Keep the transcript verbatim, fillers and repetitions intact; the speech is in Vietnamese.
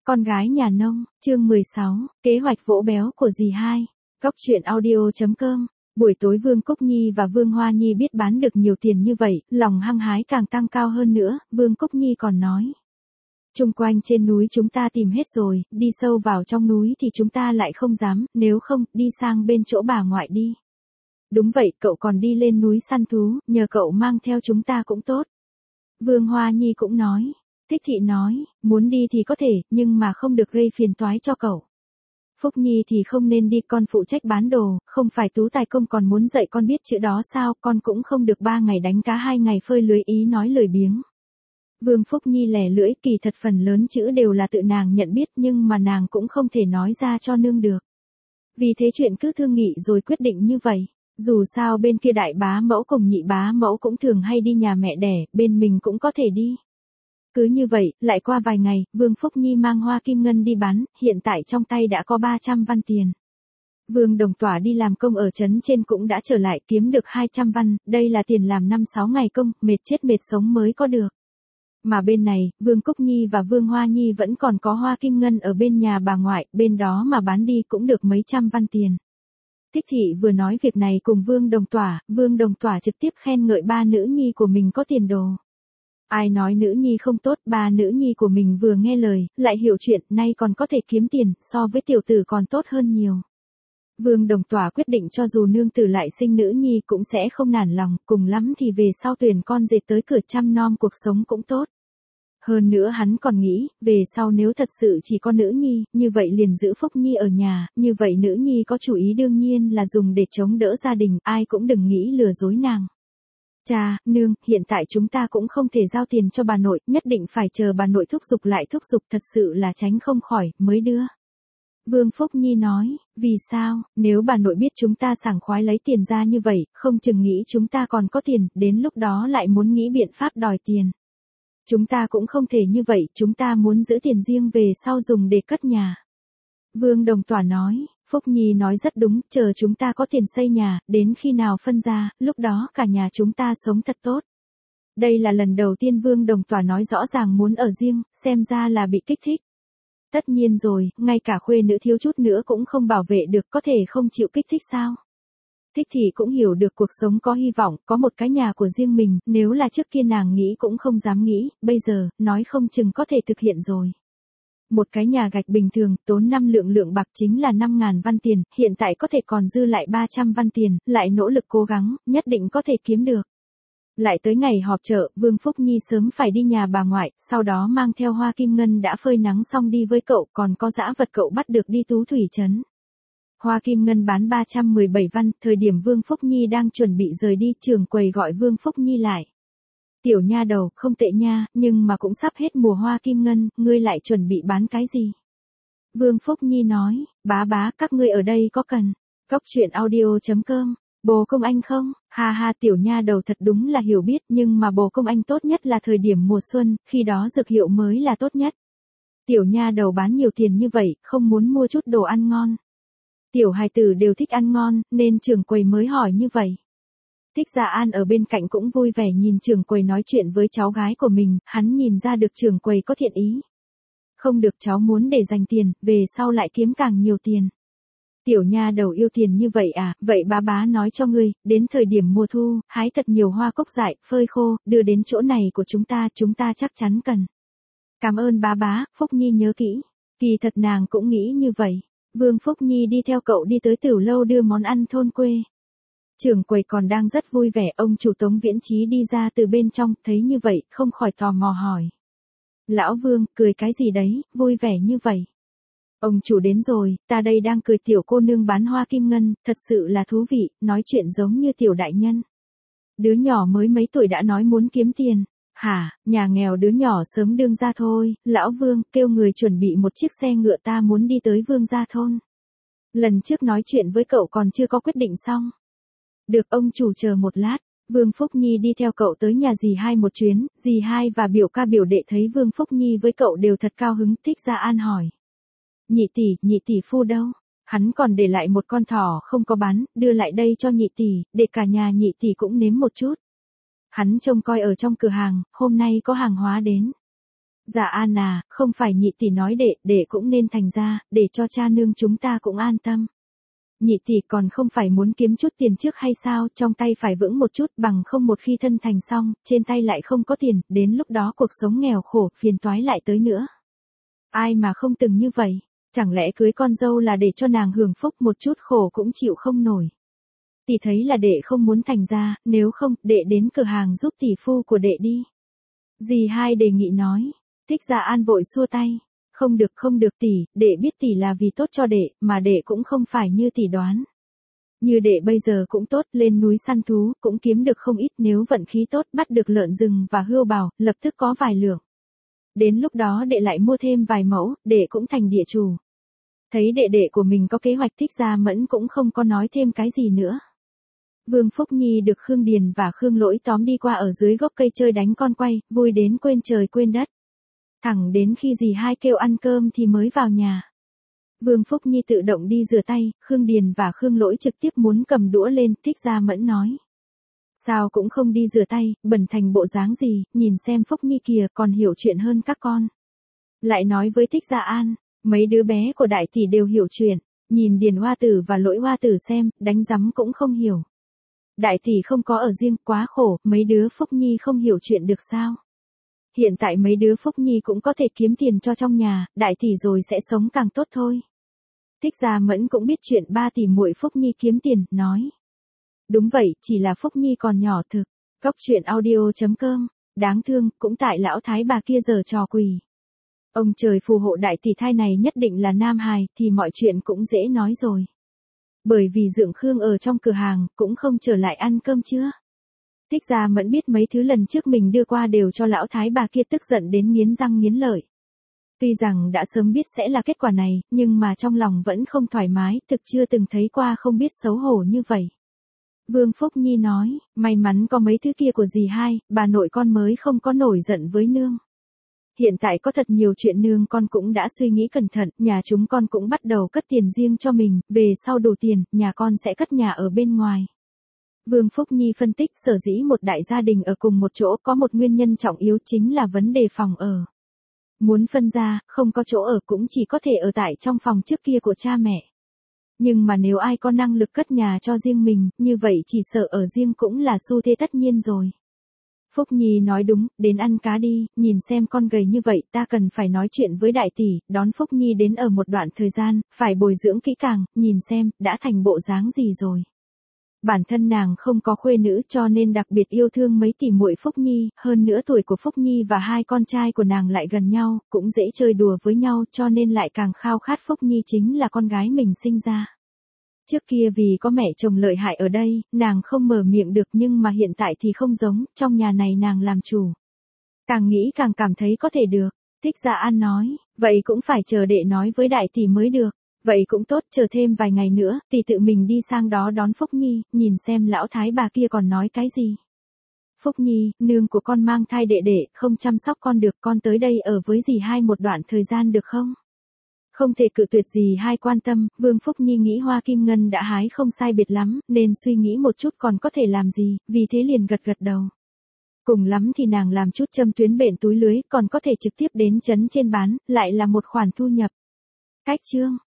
Con gái nhà nông, chương mười sáu, kế hoạch vỗ béo của dì hai. Góc truyện audio chấm com. Buổi tối Vương Cúc Nhi và Vương Hoa Nhi biết bán được nhiều tiền như vậy, lòng hăng hái càng tăng cao hơn nữa, Vương Cúc Nhi còn nói. Chung quanh trên núi chúng ta tìm hết rồi, đi sâu vào trong núi thì chúng ta lại không dám, nếu không, đi sang bên chỗ bà ngoại đi. Đúng vậy, cậu còn đi lên núi săn thú, nhờ cậu mang theo chúng ta cũng tốt. Vương Hoa Nhi cũng nói. Thích Thị nói, muốn đi thì có thể, nhưng mà không được gây phiền toái cho cậu. Phúc Nhi thì không nên đi, con phụ trách bán đồ, không phải Tú Tài Công còn muốn dạy con biết chữ đó sao, con cũng không được ba ngày đánh cá hai ngày phơi lưới, ý nói lười biếng. Vương Phúc Nhi lẻ lưỡi, kỳ thật phần lớn chữ đều là tự nàng nhận biết nhưng mà nàng cũng không thể nói ra cho nương được. Vì thế chuyện cứ thương nghị rồi quyết định như vậy. Dù sao bên kia đại bá mẫu cùng nhị bá mẫu cũng thường hay đi nhà mẹ đẻ, bên mình cũng có thể đi. Cứ như vậy, lại qua vài ngày, Vương Phúc Nhi mang hoa kim ngân đi bán, hiện tại trong tay đã có ba trăm văn tiền. Vương Đồng Tỏa đi làm công ở trấn trên cũng đã trở lại kiếm được hai trăm văn, đây là tiền làm năm sáu ngày công, mệt chết mệt sống mới có được. Mà bên này, Vương Cúc Nhi và Vương Hoa Nhi vẫn còn có hoa kim ngân ở bên nhà bà ngoại, bên đó mà bán đi cũng được mấy trăm văn tiền. Thích Thị vừa nói việc này cùng Vương Đồng Tỏa, Vương Đồng Tỏa trực tiếp khen ngợi ba nữ nhi của mình có tiền đồ. Ai nói nữ nhi không tốt, ba nữ nhi của mình vừa nghe lời, lại hiểu chuyện, nay còn có thể kiếm tiền, so với tiểu tử còn tốt hơn nhiều. Vương Đồng Tỏa quyết định cho dù nương tử lại sinh nữ nhi cũng sẽ không nản lòng, cùng lắm thì về sau tuyển con dệt tới cửa chăm nom cuộc sống cũng tốt. Hơn nữa hắn còn nghĩ, về sau nếu thật sự chỉ có nữ nhi, như vậy liền giữ Phúc Nhi ở nhà, như vậy nữ nhi có chủ ý đương nhiên là dùng để chống đỡ gia đình, ai cũng đừng nghĩ lừa dối nàng. Cha, nương, hiện tại chúng ta cũng không thể giao tiền cho bà nội, nhất định phải chờ bà nội thúc giục lại thúc giục, thật sự là tránh không khỏi, mới đưa. Vương Phúc Nhi nói, vì sao, nếu bà nội biết chúng ta sảng khoái lấy tiền ra như vậy, không chừng nghĩ chúng ta còn có tiền, đến lúc đó lại muốn nghĩ biện pháp đòi tiền. Chúng ta cũng không thể như vậy, chúng ta muốn giữ tiền riêng về sau dùng để cất nhà. Vương Đồng Tỏa nói, Phúc Nhi nói rất đúng, chờ chúng ta có tiền xây nhà, đến khi nào phân ra, lúc đó cả nhà chúng ta sống thật tốt. Đây là lần đầu tiên Vương Đồng Tỏa nói rõ ràng muốn ở riêng, xem ra là bị kích thích. Tất nhiên rồi, ngay cả khuê nữ thiếu chút nữa cũng không bảo vệ được, có thể không chịu kích thích sao? Thích Thị cũng hiểu được cuộc sống có hy vọng, có một cái nhà của riêng mình, nếu là trước kia nàng nghĩ cũng không dám nghĩ, bây giờ, nói không chừng có thể thực hiện rồi. Một cái nhà gạch bình thường, tốn năm lượng lượng bạc chính là năm ngàn văn tiền, hiện tại có thể còn dư lại ba trăm văn tiền, lại nỗ lực cố gắng, nhất định có thể kiếm được. Lại tới ngày họp chợ, Vương Phúc Nhi sớm phải đi nhà bà ngoại, sau đó mang theo hoa kim ngân đã phơi nắng xong đi với cậu, còn có dã vật cậu bắt được đi Tú Thủy Trấn. Hoa kim ngân bán ba trăm mười bảy văn, thời điểm Vương Phúc Nhi đang chuẩn bị rời đi, trưởng quầy gọi Vương Phúc Nhi lại. Tiểu nha đầu, không tệ nha, nhưng mà cũng sắp hết mùa hoa kim ngân, ngươi lại chuẩn bị bán cái gì? Vương Phúc Nhi nói, bá bá, các ngươi ở đây có cần. Góc truyện audio chấm com. Bồ công anh không? Ha ha, tiểu nha đầu thật đúng là hiểu biết, nhưng mà bồ công anh tốt nhất là thời điểm mùa xuân, khi đó dược hiệu mới là tốt nhất. Tiểu nha đầu bán nhiều tiền như vậy, không muốn mua chút đồ ăn ngon. Tiểu hài tử đều thích ăn ngon, nên trưởng quầy mới hỏi như vậy. Thích Gia An ở bên cạnh cũng vui vẻ nhìn trưởng quầy nói chuyện với cháu gái của mình, hắn nhìn ra được trưởng quầy có thiện ý. Không được, cháu muốn để dành tiền, về sau lại kiếm càng nhiều tiền. Tiểu nha đầu yêu tiền như vậy à, vậy bá bá nói cho ngươi, đến thời điểm mùa thu, hái thật nhiều hoa cúc dại, phơi khô, đưa đến chỗ này của chúng ta, chúng ta chắc chắn cần. Cảm ơn bá bá, Phúc Nhi nhớ kỹ. Kỳ thật nàng cũng nghĩ như vậy. Vương Phúc Nhi đi theo cậu đi tới Tửu Lâu đưa món ăn thôn quê. Trưởng quầy còn đang rất vui vẻ, ông chủ Tống Viễn Chí đi ra từ bên trong, thấy như vậy, không khỏi tò mò hỏi. Lão Vương, cười cái gì đấy, vui vẻ như vậy. Ông chủ đến rồi, ta đây đang cười tiểu cô nương bán hoa kim ngân, thật sự là thú vị, nói chuyện giống như tiểu đại nhân. Đứa nhỏ mới mấy tuổi đã nói muốn kiếm tiền. Hả, nhà nghèo đứa nhỏ sớm đương ra thôi, lão Vương, kêu người chuẩn bị một chiếc xe ngựa, ta muốn đi tới Vương gia thôn. Lần trước nói chuyện với cậu còn chưa có quyết định xong. Được, ông chủ chờ một lát. Vương Phúc Nhi đi theo cậu tới nhà dì hai một chuyến, dì hai và biểu ca biểu đệ thấy Vương Phúc Nhi với cậu đều thật cao hứng. Thích Gia An hỏi. Nhị tỷ, nhị tỷ phu đâu? Hắn còn để lại một con thỏ không có bán, đưa lại đây cho nhị tỷ, để cả nhà nhị tỷ cũng nếm một chút. Hắn trông coi ở trong cửa hàng, hôm nay có hàng hóa đến. Dạ An à, không phải nhị tỷ nói đệ, đệ cũng nên thành ra, để cho cha nương chúng ta cũng an tâm. Nhị tỷ còn không phải muốn kiếm chút tiền trước hay sao, trong tay phải vững một chút, bằng không một khi thân thành xong, trên tay lại không có tiền, đến lúc đó cuộc sống nghèo khổ, phiền toái lại tới nữa. Ai mà không từng như vậy, chẳng lẽ cưới con dâu là để cho nàng hưởng phúc, một chút khổ cũng chịu không nổi. Tỷ thấy là đệ không muốn thành ra, nếu không, đệ đến cửa hàng giúp tỷ phu của đệ đi. Dì hai đề nghị nói. Thích Gia An vội xua tay. Không được không được tỷ, đệ biết tỷ là vì tốt cho đệ, mà đệ cũng không phải như tỷ đoán. Như đệ bây giờ cũng tốt, lên núi săn thú, cũng kiếm được không ít, nếu vận khí tốt bắt được lợn rừng và hươu bào, lập tức có vài lượng. Đến lúc đó đệ lại mua thêm vài mẫu, đệ cũng thành địa chủ. Thấy đệ đệ của mình có kế hoạch, Thích Gia Mẫn cũng không có nói thêm cái gì nữa. Vương Phúc Nhi được Khương Điền và Khương Lỗi tóm đi qua ở dưới gốc cây chơi đánh con quay, vui đến quên trời quên đất. Thẳng đến khi dì hai kêu ăn cơm thì mới vào nhà. Vương Phúc Nhi tự động đi rửa tay, Khương Điền và Khương Lỗi trực tiếp muốn cầm đũa lên, Thích Gia Mẫn nói. Sao cũng không đi rửa tay, bẩn thành bộ dáng gì, nhìn xem Phúc Nhi kìa còn hiểu chuyện hơn các con. Lại nói với Thích Gia An, mấy đứa bé của đại tỷ đều hiểu chuyện, nhìn Điền Hoa Tử và Lỗi Hoa Tử xem, đánh rắm cũng không hiểu. Đại tỷ không có ở riêng, quá khổ, mấy đứa Phúc Nhi không hiểu chuyện được sao? Hiện tại mấy đứa Phúc Nhi cũng có thể kiếm tiền cho trong nhà, đại tỷ rồi sẽ sống càng tốt thôi. Thích Gia Mẫn cũng biết chuyện ba tỷ muội Phúc Nhi kiếm tiền, nói. Đúng vậy, chỉ là Phúc Nhi còn nhỏ thực. Cóc truyện audio chấm com, đáng thương, cũng tại lão thái bà kia giờ trò quỷ. Ông trời phù hộ đại tỷ thai này nhất định là nam hài, thì mọi chuyện cũng dễ nói rồi. Bởi vì Dượng Khương ở trong cửa hàng, cũng không trở lại ăn cơm trưa. Thích Gia Mẫn biết mấy thứ lần trước mình đưa qua đều cho lão thái bà kia tức giận đến nghiến răng nghiến lợi. Tuy rằng đã sớm biết sẽ là kết quả này, nhưng mà trong lòng vẫn không thoải mái, thực chưa từng thấy qua không biết xấu hổ như vậy. Vương Phúc Nhi nói, may mắn có mấy thứ kia của dì hai, bà nội con mới không có nổi giận với nương. Hiện tại có thật nhiều chuyện nương con cũng đã suy nghĩ cẩn thận, nhà chúng con cũng bắt đầu cất tiền riêng cho mình, về sau đủ tiền, nhà con sẽ cất nhà ở bên ngoài. Vương Phúc Nhi phân tích sở dĩ một đại gia đình ở cùng một chỗ có một nguyên nhân trọng yếu chính là vấn đề phòng ở. Muốn phân ra, không có chỗ ở cũng chỉ có thể ở tại trong phòng trước kia của cha mẹ. Nhưng mà nếu ai có năng lực cất nhà cho riêng mình, như vậy chỉ sợ ở riêng cũng là xu thế tất nhiên rồi. Phúc Nhi nói đúng, đến ăn cá đi, nhìn xem con gầy như vậy, ta cần phải nói chuyện với đại tỷ, đón Phúc Nhi đến ở một đoạn thời gian, phải bồi dưỡng kỹ càng, nhìn xem, đã thành bộ dáng gì rồi. Bản thân nàng không có khuê nữ cho nên đặc biệt yêu thương mấy tỷ muội Phúc Nhi, hơn nữa tuổi của Phúc Nhi và hai con trai của nàng lại gần nhau, cũng dễ chơi đùa với nhau cho nên lại càng khao khát Phúc Nhi chính là con gái mình sinh ra. Trước kia vì có mẹ chồng lợi hại ở đây, nàng không mở miệng được nhưng mà hiện tại thì không giống, trong nhà này nàng làm chủ. Càng nghĩ càng cảm thấy có thể được, Thích Gia An nói, vậy cũng phải chờ đệ nói với đại tỷ mới được. Vậy cũng tốt, chờ thêm vài ngày nữa, tỷ tự mình đi sang đó đón Phúc Nhi, nhìn xem lão thái bà kia còn nói cái gì. Phúc Nhi, nương của con mang thai đệ đệ, không chăm sóc con được, con tới đây ở với dì hai một đoạn thời gian được không? Không thể cự tuyệt dì hai quan tâm, Vương Phúc Nhi nghĩ Hoa Kim Ngân đã hái không sai biệt lắm, nên suy nghĩ một chút còn có thể làm gì, vì thế liền gật gật đầu. Cùng lắm thì nàng làm chút châm tuyến bện túi lưới, còn có thể trực tiếp đến trấn trên bán, lại là một khoản thu nhập. Cách chương